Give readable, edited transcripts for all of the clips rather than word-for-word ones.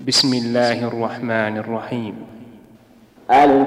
بسم الله الرحمن الرحيم. ألف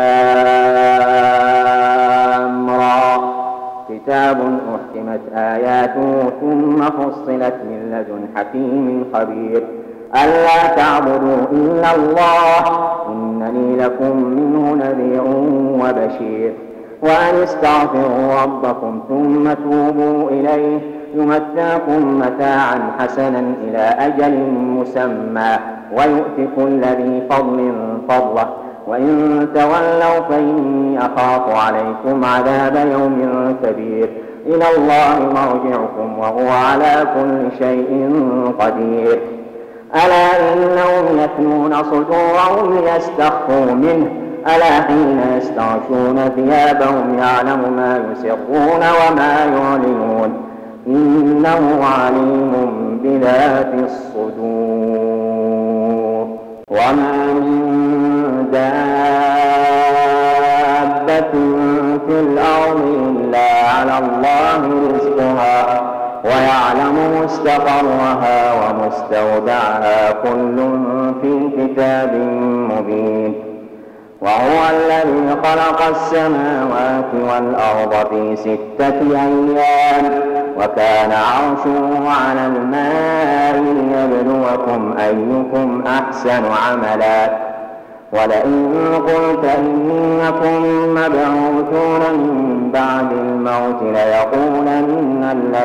لام را كتاب أحكمت آياته ثم فصلت من لدن حكيم خبير ألا تعبدوا إلا الله إنني لكم منه نذير وبشير وأن استغفروا ربكم ثم توبوا إليه يمتعكم متاعا حسنا إلى أجل مسمى ويؤتي كل ذي فضل فضله وإن تولوا فإني أخاف عليكم عذاب يوم كبير إلى الله مرجعكم وهو على كل شيء قدير ألا إنهم يثنون صدورهم ليستخفوا منه ألا حين يستغشون ثيابهم يعلم ما يسرون وما يعلنون إنه عليم بذات الصدور وما من دابة في الأرض إلا على الله رزقها ويعلم مستقرها ومستودعها كل في كتاب مبين وهو الذي خلق السماوات والأرض في 6 أيام وكان عرشه على الماء ليبلوكم أيكم أحسن عملا ولئن قلت إنكم مبعوثون من بعد الموت ليقولن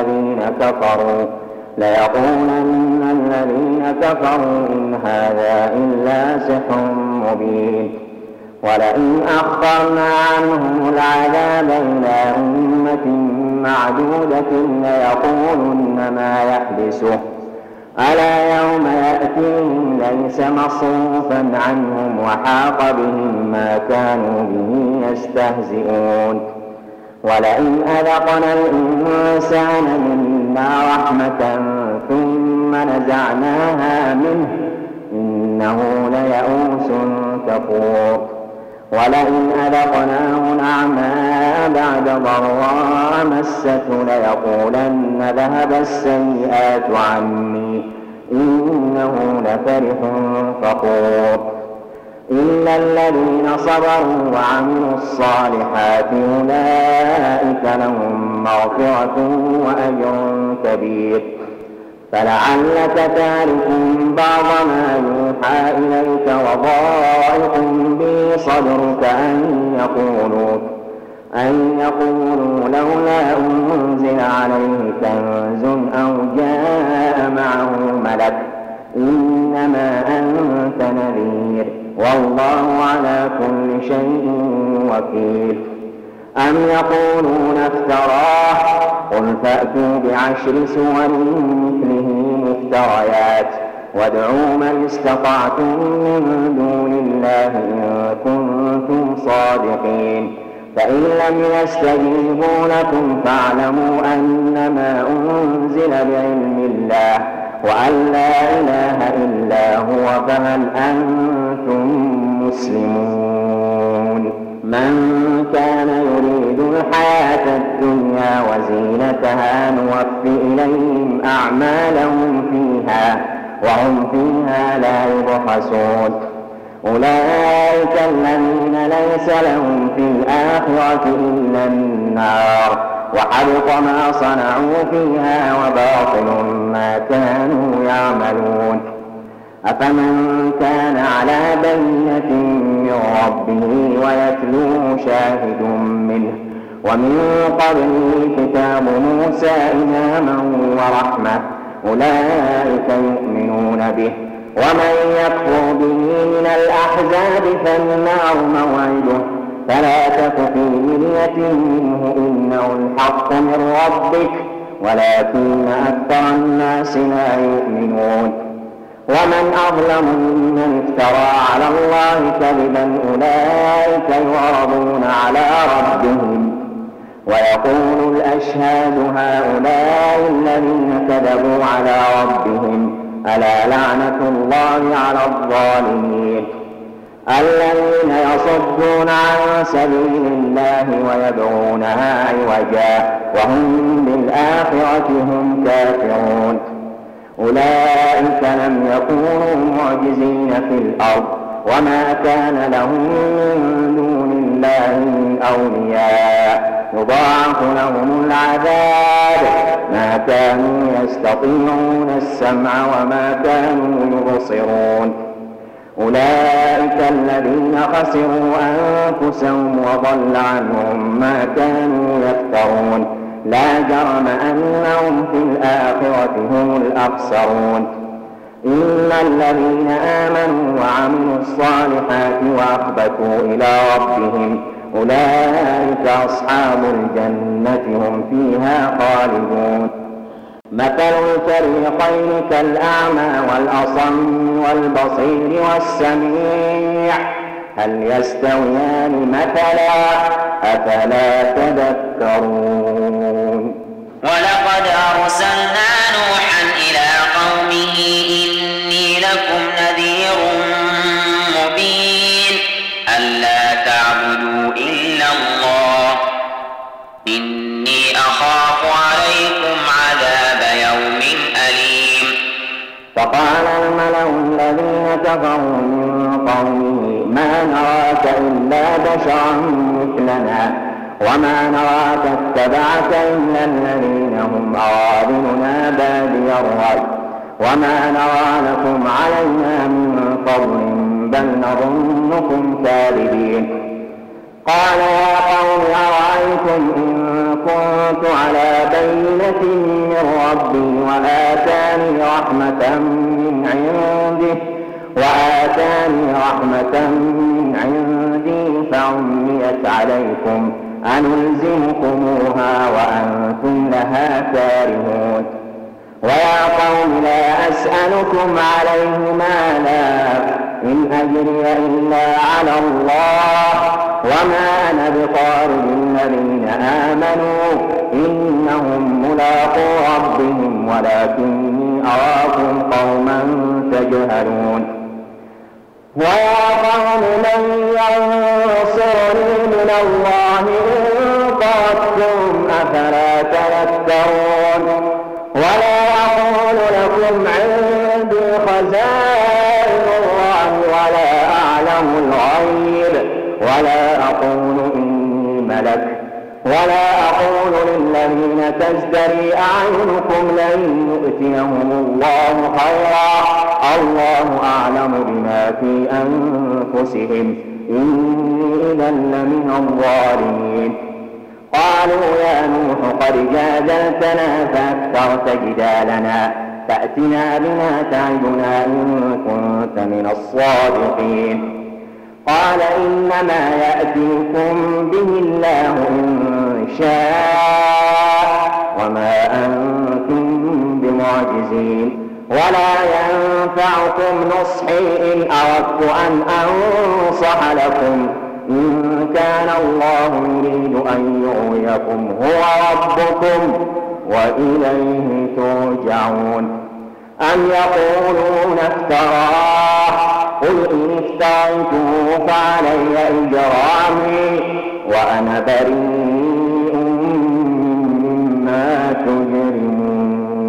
الذين كفروا إن هذا إلا سحر مبين ولئن أخرنا عنهم العذاب إلى أمة معدودة ليقولن ما يحبسه ألا يوم يأتيهم ليس مصروفا عنهم وحاق بهم ما كانوا به يستهزئون ولئن أذقنا الإنسان منا رحمة ثم نزعناها منه إنه ليئوس كفور ولئن أذقناه نعماء بعد ضراء مسته ليقولن ذهب السيئات عني إنه لفرح فخور إلا الذين صبروا وعملوا الصالحات أولئك لهم مغفرة وأجر كبير فلعلك تارك بعض ما يوحى إليك وضائق به صدرك أن يقولوا لولا أنزل عليه كنز أو جاء معه ملك إنما أنت نذير والله على كل شيء وكيل أم يقولون افتراه قل فأتوا ب10 سور مثله مفتريات وادعوا من استطعتم من دون الله إن كنتم صادقين فإن لم يستجيبوا لكم فاعلموا أنما أنزل بعلم الله وأن لا إله إلا هو فهل أنتم مسلمون من كان يريد الحياة الدنيا وزينتها نوفي إليهم أعمالهم فيها وهم فيها لا يبخسون أولئك الذين ليس لهم في الآخرة إلا النار وحبط ما صنعوا فيها وباطل ما كانوا يعملون أفمن كان على بينة من ربه ويتلوه شاهد منه ومن قبله كتاب موسى إماما ورحمة أولئك يؤمنون به ومن يكفر به من الأحزاب فالنار موعده فلا تك في مرية منه إنه الحق من ربك ولكن أكثر الناس لا يؤمنون ومن أظلم ممن افترى على الله كذبا أولئك يعرضون على ربهم ويقول الأشهاد هؤلاء الذين كذبوا على ربهم ألا لعنة الله على الظالمين الذين يصدون عن سبيل الله ويبغونها عوجا وهم بالآخرة هم كافرون أولئك لم يكونوا معجزين في الأرض وما كان لهم من دون الله من أولياء يضاعف لهم العذاب ما كانوا يستطيعون السمع وما كانوا يبصرون أولئك الذين خسروا أنفسهم وضل عنهم ما كانوا يفترون لا جرم أنهم في الآخرة هم الأخسرون إن الذين آمنوا وعملوا الصالحات وأخبتوا إلى ربهم أولئك أصحاب الجنة هم فيها خالدون مثل الفريقين كالأعمى والأصم والبصير والسميع هل يستويان مثلا أفلا تذكرون ولقد أرسلنا نوحا إلى قومه إني لكم نذير مبين ألا تعبدوا إلا الله إني أخاف عليكم عذاب يوم أليم فقال الملأ الذين كفروا من قومه ما نراك إلا بشرا مثلنا وما نراك اتبعك إلا الذين هم أراذلنا بادي الرأي وما نرى لكم علينا من فضل بل نظنكم كاذبين قال يا قوم أرأيتم إن كنت على بينة من ربي وآتاني رحمة من عندي فعميت عليكم أنلزمكموها وأنتم لها كارهون ويا قوم لا أسألكم عليه مالا إن أجري إلا على الله وما أنا بطارد الذين آمنوا إنهم ملاقو ربهم ولكني أراكم قوما تجهلون ويا قوم من ينصرني من الله إن طردتم أفلا تذكرون ولا أقول لكم عندي خزائن الله ولا أعلم الغيب ولا أقول إني ملك ولا أقول للذين تزدري أعينكم لن يؤتيهم الله خيرا الله أعلم بما في أنفسهم إني إذا لمن الظالمين قالوا يا نوح قد جادلتنا فأكثرت جدالنا فأتنا بما تعدنا إن كنت من الصادقين قال إنما يأتيكم به الله إن شاء وما أنتم بمعجزين ولا ينفعكم نصحي إن أردت أن أنصح لكم إن كان الله يريد أن يغويكم هو ربكم وإليه ترجعون أم يقولون افتراه قل إن افتريته فعلي إجرامي وأنا بريء مما تجرمون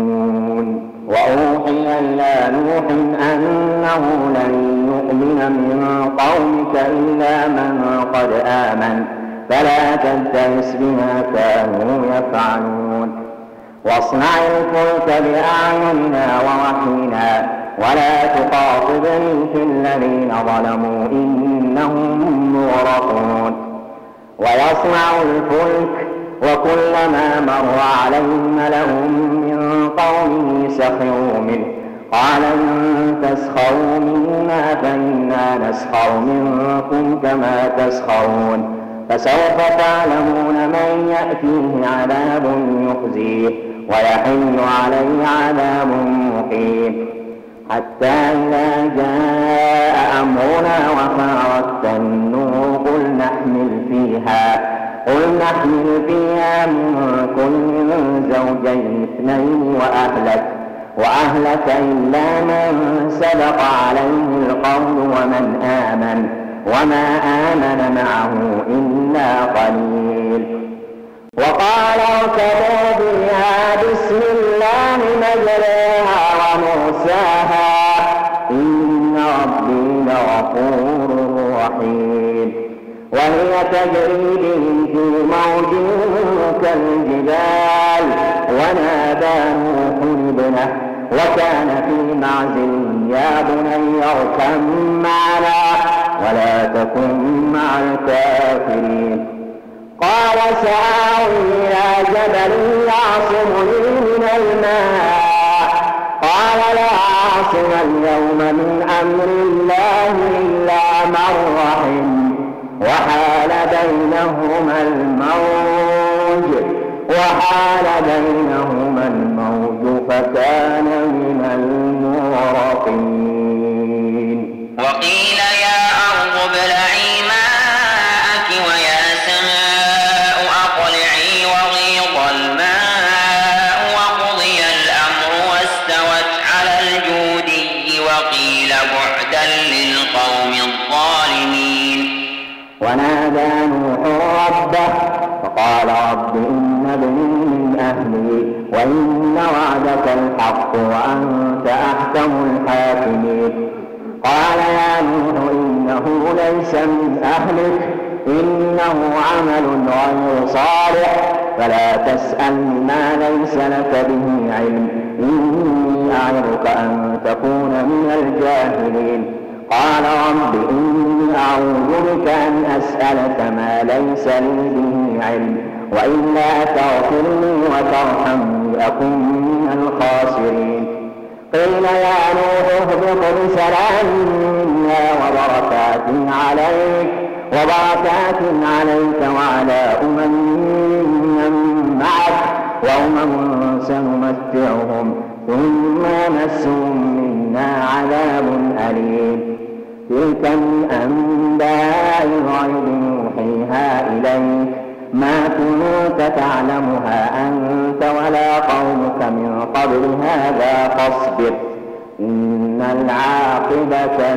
وأوحي إلى نوح أنه لن يؤمن من قومك إلا من قد آمن فلا تبتئس بما كانوا يفعلون واصنع الفلك بأعيننا ووحينا ولا تخاطبني في الذين ظلموا إنهم مغرقون ويصنع الفلك وكلما مر عليه ملأ من قومه سخروا منه قال إن تسخروا منا فإنا نسخر منكم كما تسخرون فسوف تعلمون من يأتيه عذاب يخزيه ويحل عليه عذاب مقيم حتى إذا جاء أمرنا وفارت النور قل نحمل فيها من كل زوجين اثنين وأهلك إلا من سبق عليه القول ومن آمن وما آمن معه إلا قليل وقال اركبوا بها بسم الله مجريها دساها إن ربي لغفور رحيم وهي تجري بهم في موج كالجبال ونادى نوح ابنه وكان في معزل يا بني اركب معنا ولا تكن مع الكافرين قال سآوي إلى جبل يعصمني من الماء قال لا عاصم اليوم من أمر الله إلا من رحم وحال بينهما الموج فكان من المغرقين وقيل يا أرض ابلعي ماءك ويا سماء أقلعي وغيض الماء وقضي الأمر واستوت على الجودي وقيل بعدا للقوم الظالمين ونادى نوح ربه فقال رب إن ابني من أهلي وإن وعدك الحق وأنت أحكم الحاكمين قال يا نوح إنه ليس من أهلك إنه عمل غير صالح فلا تسألني ما ليس لك به علم إني أعظك أن تكون من الجاهلين قال رب إني أعوذ بك أن أسألك ما ليس لي به علم وإلا تغفرني وترحمني أكن من الخاسرين قيل يا نوح اهبط بسلام منا وبركات عليك وعلى من معك وأمم سنمتعهم ثم يمسهم منا عذاب أليم تلك من أنباء الغيب نوحيها إليك ما كنت تعلمها أنت ولا قومك من قبل هذا فاصبر إن العاقبة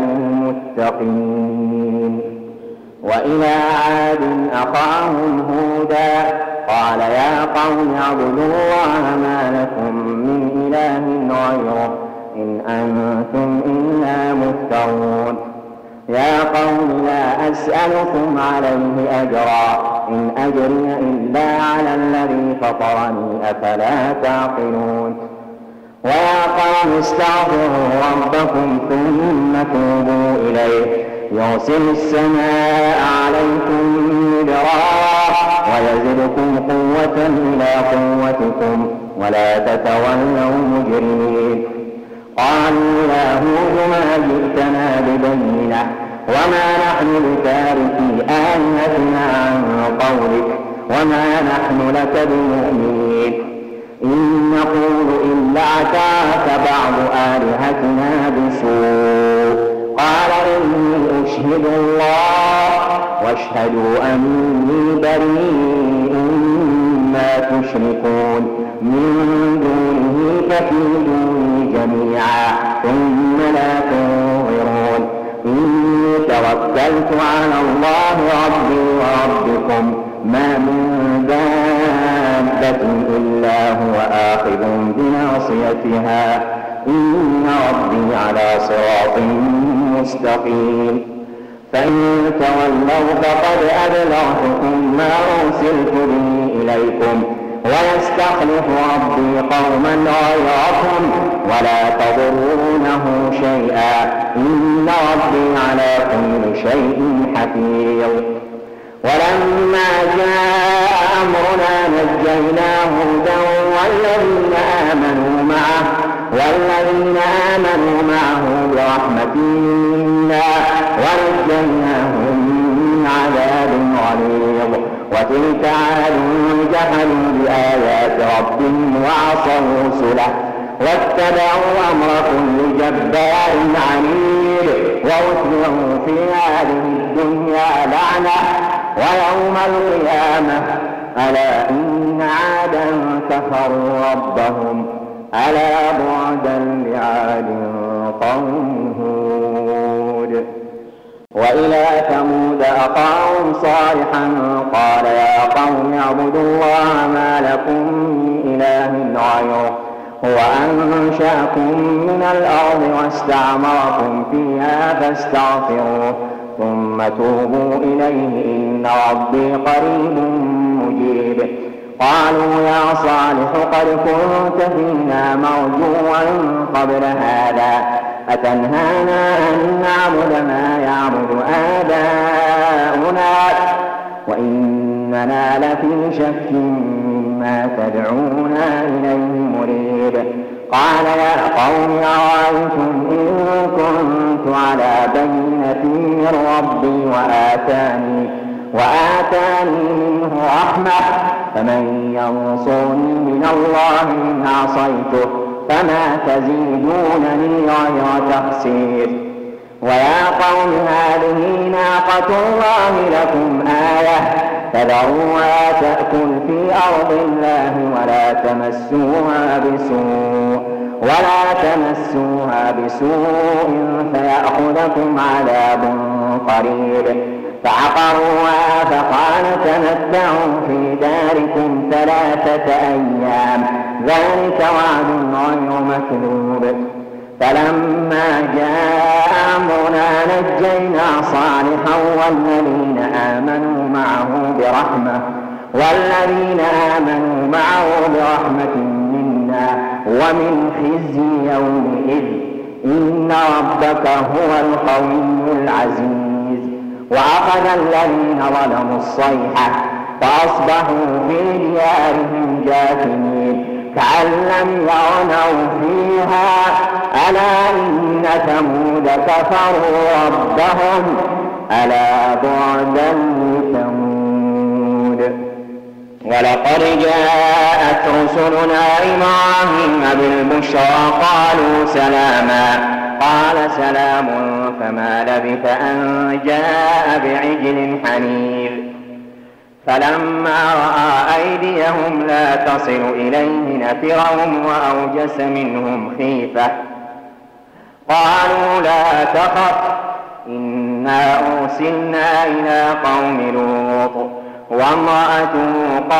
للمتقين وإلى عاد أخاهم هودا قال يا قوم اعبدوا الله ما لكم من إله غيره إن أنتم إلا مفترون يا قوم لا أسألكم عليه أجرا إن أجري إلا على الذي فطرني أفلا تعقلون ويا قوم استغفروا ربكم ثم توبوا إليه يرسل السماء عليكم مدرارا ويزدكم قوة إلى قوتكم ولا تتولوا مجرمين قالوا يا هود ما جئتنا ببينة وما نحن بتاركي آلهتنا عن قولك وما نحن لك بمؤمنين إن نقول إلا اعتراك بعض آلهتنا بسوء قال إني أشهد الله واشهدوا أني بريء ما تشركون من دونه فكيدوني جميعا ثم لا تنظرون إني توكلت على الله ربي وربكم ما من دابة إلا هو آخذ بناصيتها إن ربي على صراط مستقيم فإن تولوا فقد أبلغتكم ما أرسلت به إليكم ويستخلف ربي قوما غيركم ولا تضرونه شيئا إن ربي على كل شيء حفيظ ولما جاء أمرنا نجينا هودا والذين آمنوا معه برحمة منا ونجيناهم من عذاب غليظ وتلك عاد جحدوا بآيات ربهم وعصوا رسله واتبعوا أمر كل جبار عنيد وأتبعوا في هذه الدنيا لعنة ويوم القيامة ألا إن عادا كفروا ربهم ألا بعدا لعاد قوم هود وإلى ثمود أخاهم صالحا قال يا قوم اعبدوا الله ما لكم من إله غيره هو أنشأكم من الأرض واستعمركم فيها فاستغفروه ثم توبوا إليه إن ربي قريب مجيب. قالوا يا صالح قد كنت فينا مرجوا قبل هذا أتنهانا أن نعبد ما يعبد آباؤنا وإننا لفي شك مما تدعونا إليه مريب. قال يا قوم أرأيتم إن كنت على بينة من ربي وآتاني منه رحمة فمن ينصرني من الله إن عصيته فما تزيدونني غير تخسير. ويا قوم هذه ناقة الله لكم آية فذروها تأكل في أرض الله ولا تمسوها بسوء فيأخذكم عذاب قريب. فعقروها فقال تمتعوا في داركم 3 أيام ذلك وعد غير مكذوب. فلما جاء أمرنا نجينا صالحا والذين آمنوا معه برحمة منا ومن خزي يومئذ إن ربك هو القوي العزيز. وأخذ الذين ظلموا الصيحة فأصبحوا في ديارهم جاثمين كأن لم يغنوا فيها ألا إن ثمود كفروا ربهم ألا بعدا لثمود. ولقد جاءت رسلنا إبراهيم بالبشرى قالوا سلاما قال سلام فما لبث أن جاء بعجل حنيذ. فلما رأى أيديهم لا تصل إليه نكرهم وأوجس منهم خيفة قالوا لا تخف إنا أرسلنا إلى قوم لوط وامرأته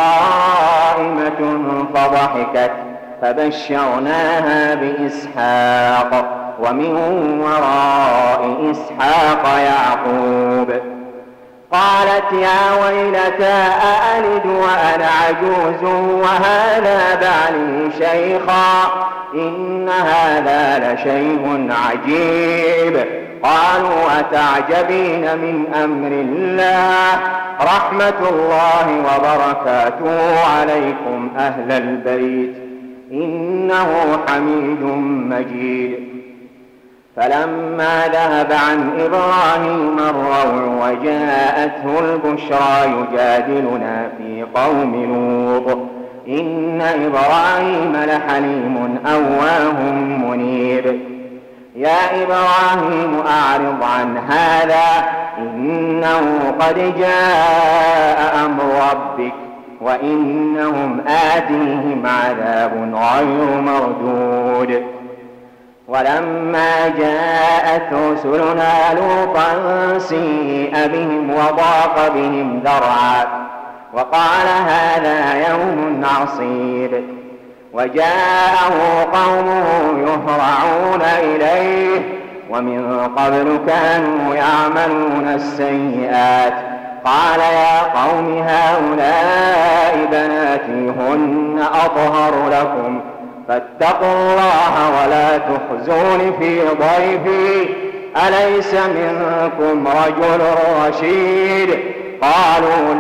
قائمة فضحكت فبشرناها بإسحاق ومن وراء إسحاق يعقوب. قالت يا ويلتى أألد وأنا عجوز وهذا بعلي شيخا إن هذا لشيء عجيب. قالوا أتعجبين من أمر الله رحمة الله وبركاته عليكم أهل البيت إنه حميد مجيد. فلما ذهب عن إبراهيم الروع وجاءته البشرى يجادلنا في قوم لوط إن إبراهيم لحليم أواه منيب. يا إبراهيم أعرض عن هذا إنه قد جاء أمر ربك وإنهم آتيهم عذاب غير مردود. ولما جاءت رسلنا لوطا سيء بهم وضاق بهم ذرعا وقال هذا يوم عصيب. وجاءه قومه يهرعون إليه ومن قبل كانوا يعملون السيئات قال يا قوم هؤلاء بناتي هن أطهر لكم فاتقوا الله ولا تخزون في ضيفي أليس منكم رجل رشيد. قالوا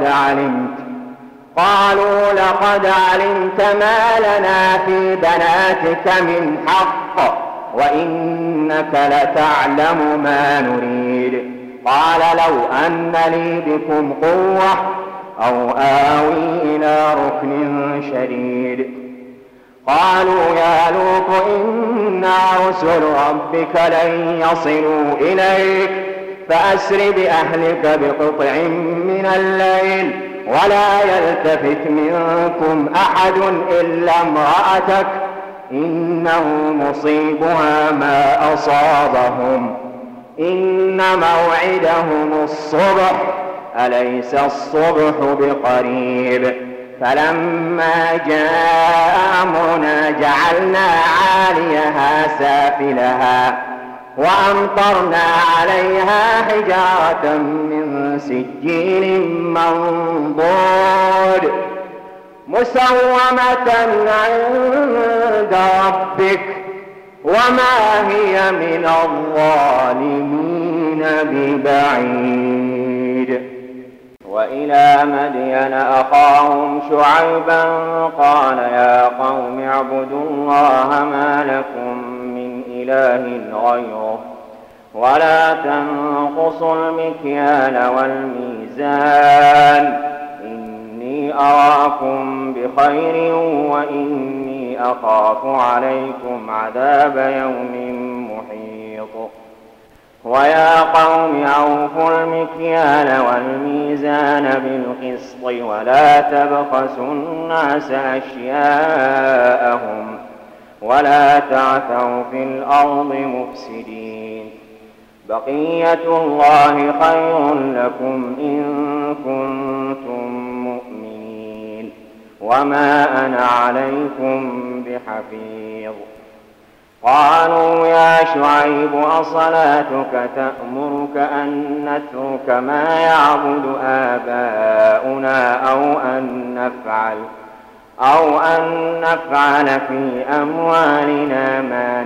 لقد علمت ما لنا في بناتك من حق وإنك لتعلم ما نريد. قال لو أن لي بكم قوة أو آوي إلى ركن شديد. قالوا يا لوط إنا رسل ربك لن يصلوا إليك فأسر بأهلك بقطع من الليل ولا يلتفت منكم أحد إلا امرأتك إنه مصيبها ما أصابهم إن موعدهم الصبح أليس الصبح بقريب. فلما جاء أمرنا جعلنا عاليها سافلها وأمطرنا عليها حجارة من سجيل منضود مسومة عند ربك وما هي من الظالمين ببعيد. وإلى مدين أخاهم شعيبا قال يا قوم اعبدوا الله ما لكم من إله غيره ولا تنقصوا المكيال والميزان إني أراكم بخير وإني أخاف عليكم عذاب يوم محيط. ويا قوم أوفوا المكيال والميزان بالقسط ولا تبخسوا الناس أشياءهم ولا تعثوا في الأرض مفسدين. بقية الله خير لكم إن كنتم مؤمنين وما أنا عليكم بحفيظ. قالوا يا شعيب أصلاتك تأمرك أن نترك ما يعبد آباؤنا أو أن نفعل في أموالنا ما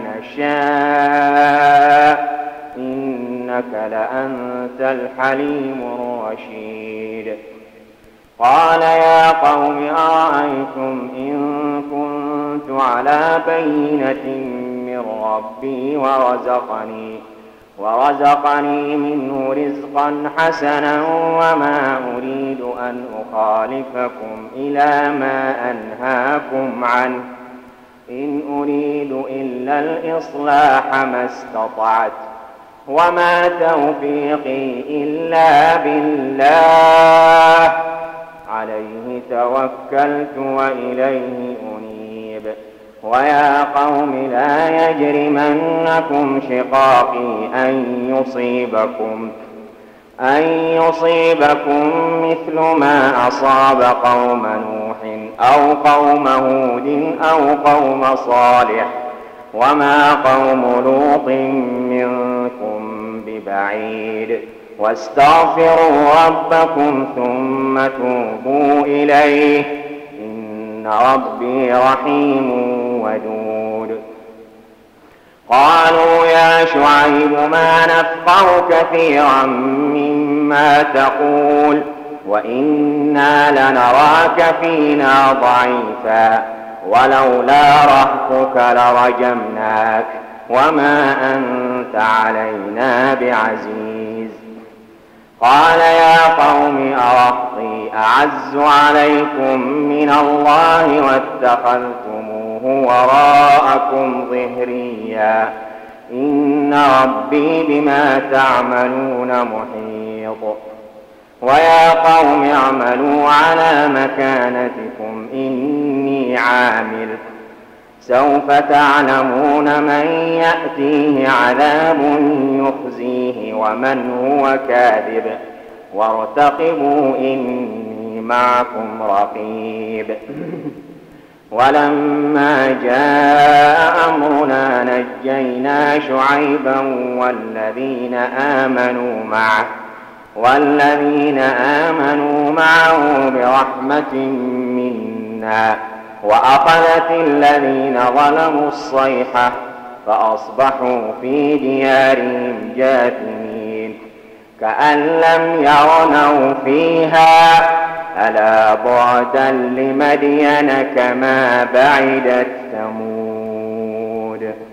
نشاء إنك لأنت الحليم الرشيد. قال يا قوم أرأيتم إن كنت على بينة من ربي ورزقني منه رزقا حسنا وما أريد أن أخالفكم إلى ما أنهاكم عنه إن أريد إلا الإصلاح ما استطعت وما توفيقي إلا بالله عليه توكلت وإليه أنيب. ويا قوم لا يجرمنكم شقاقي أن يصيبكم مثل ما أصاب قوم نوح أو قوم هود أو قوم صالح وما قوم لوط منكم ببعيد. واستغفروا ربكم ثم توبوا إليه إن ربي رحيم ودود. قالوا يا شعيب ما نفقه كثيرا مما تقول وإنا لنراك فينا ضعيفا ولولا رهطك لرجمناك وما أنت علينا بعزيز. قال يا قوم أرهطي أعز عليكم من الله واتخذتموه وراءكم ظهريا إن ربي بما تعملون محيط. ويا قوم اعملوا على مكانتكم إني عامل سوف تعلمون من يأتيه عذاب يخزيه ومن هو كاذب وارتقبوا إني معكم رقيب. ولما جاء أمرنا نجينا شعيبا والذين آمنوا معه برحمة منا وأخذت الذين ظلموا الصيحة فأصبحوا في ديارهم جاثمين كأن لم يغنوا فيها ألا بعدا لمدين كما بعدت ثمود.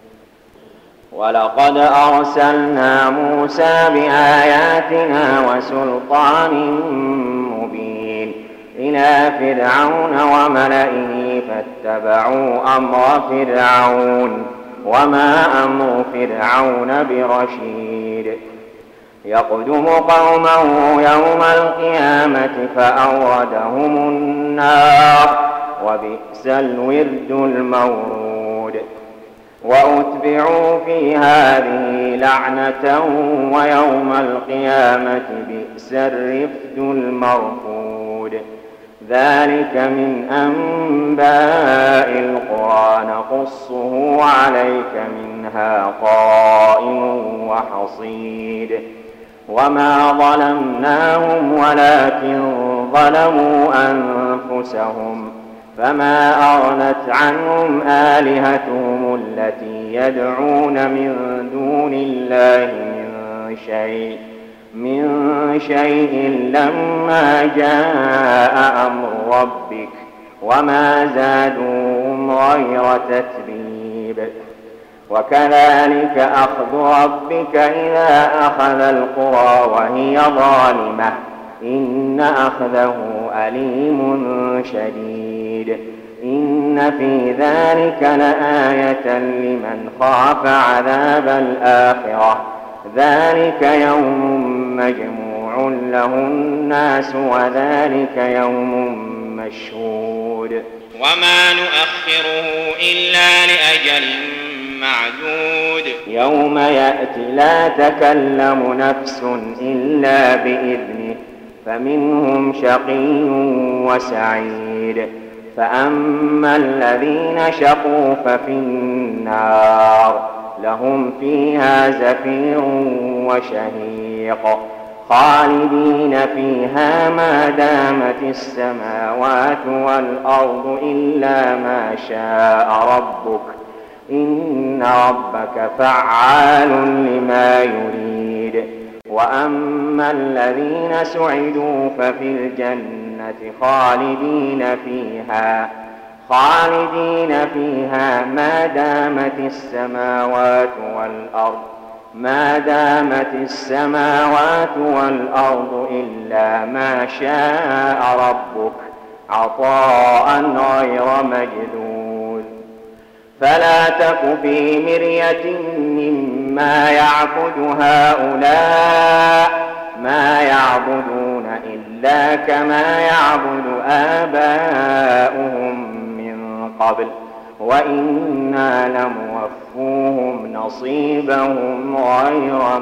ولقد أرسلنا موسى بآياتنا وسلطان مبين إلى فرعون وملئه فاتبعوا أمر فرعون وما أمر فرعون برشيد. يقدم قومه يوم القيامة فأوردهم النار وبئس الورد المورود. وأتبعوا في هذه لعنة ويوم القيامة بئس الرفد المرفود. ذلك من أنباء القرى نقصه عليك منها قائم وحصيد وما ظلمناهم ولكن ظلموا أنفسهم فما أغنت عنهم آلهتهم التي يدعون من دون الله من شيء لما جاء أمر ربك وما زادوهم غير تتبيب وكذلك أخذ ربك إذا أخذ القرى وهي ظالمة إن أخذه أليم شديد إن في ذلك لآية لمن خاف عذاب الآخرة ذلك يوم مجموع له الناس وذلك يوم مشهود وما نؤخره إلا لأجل معدود يوم يأتي لا تكلم نفس إلا بإذنه فمنهم شقي وسعيد فأما الذين شقوا ففي النار لهم فيها زفير وشهيق خالدين فيها ما دامت السماوات والأرض إلا ما شاء ربك إن ربك فعال لما يريد وأما الذين سعدوا ففي الجنة خالدين فيها ما دامت السماوات والأرض إلا ما شاء ربك عطاء غير مجدود فلا تك في مرية مما يعبد هؤلاء ما يعبدون إلا كما يعبد آباؤهم من قبل وإنا لموفوهم نصيبهم غير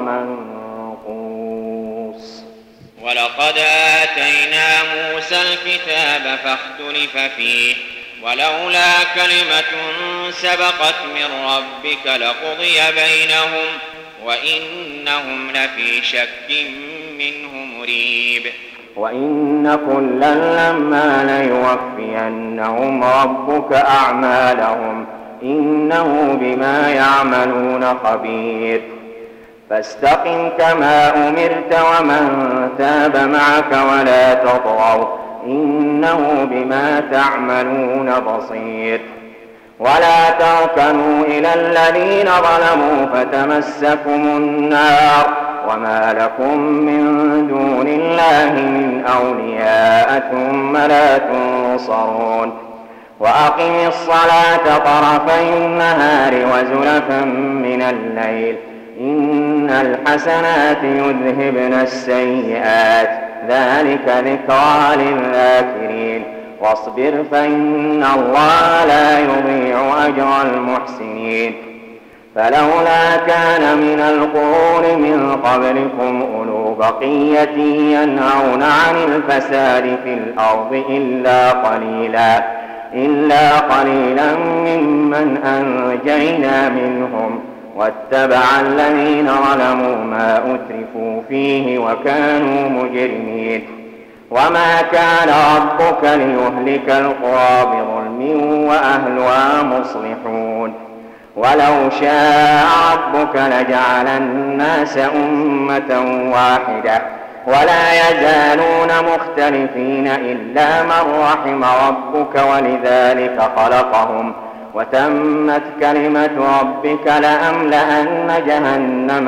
منقوص ولقد آتينا موسى الكتاب فاختلف فيه ولولا كلمة سبقت من ربك لقضي بينهم وإنهم لفي شك منه مريب وإن كلا لما ليوفينهم ربك أعمالهم إنه بما يعملون خبير فاستقم كما أمرت ومن تاب معك ولا تطغوا إنه بما تعملون بصير ولا تركنوا إلى الذين ظلموا فتمسكم النار وما لكم من دون الله من أولياء ثم لا تنصرون وأقم الصلاة طرفي النهار وزلفا من الليل إن الحسنات يذهبن السيئات ذلك ذكرى للذاكرين واصبر فإن الله لا يضيع أجر المحسنين فلولا كان من القرون من قبلكم أولو بقية ينهون عن الفساد في الأرض إلا قليلا ممن أنجينا منهم واتبع الذين ظلموا ما أترفوا فيه وكانوا مجرمين وما كان ربك ليهلك القرى بظلم وأهلها مصلحون ولو شاء ربك لجعل الناس أمة واحدة ولا يزالون مختلفين إلا من رحم ربك ولذلك خلقهم وتمت كلمة ربك لأملأن جهنم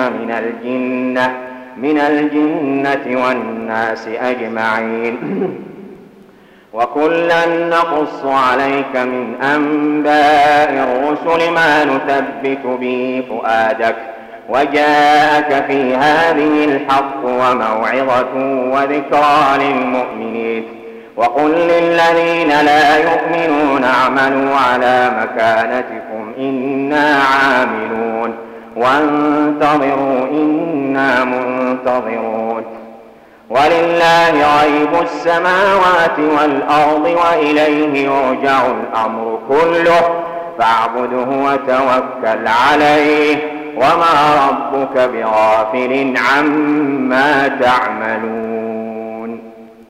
من الجنة والناس أجمعين وكلا نقص عليك من أنباء الرسل ما نثبت به فؤادك وجاءك في هذه الحق وموعظة وذكرى للمؤمنين وقل للذين لا يؤمنون اعملوا على مكانتكم إنا عاملون وانتظروا إنا منتظرون ولله غيب السماوات والأرض وإليه يرجع الأمر كله فاعبده وتوكل عليه وما ربك بغافل عما تعملون.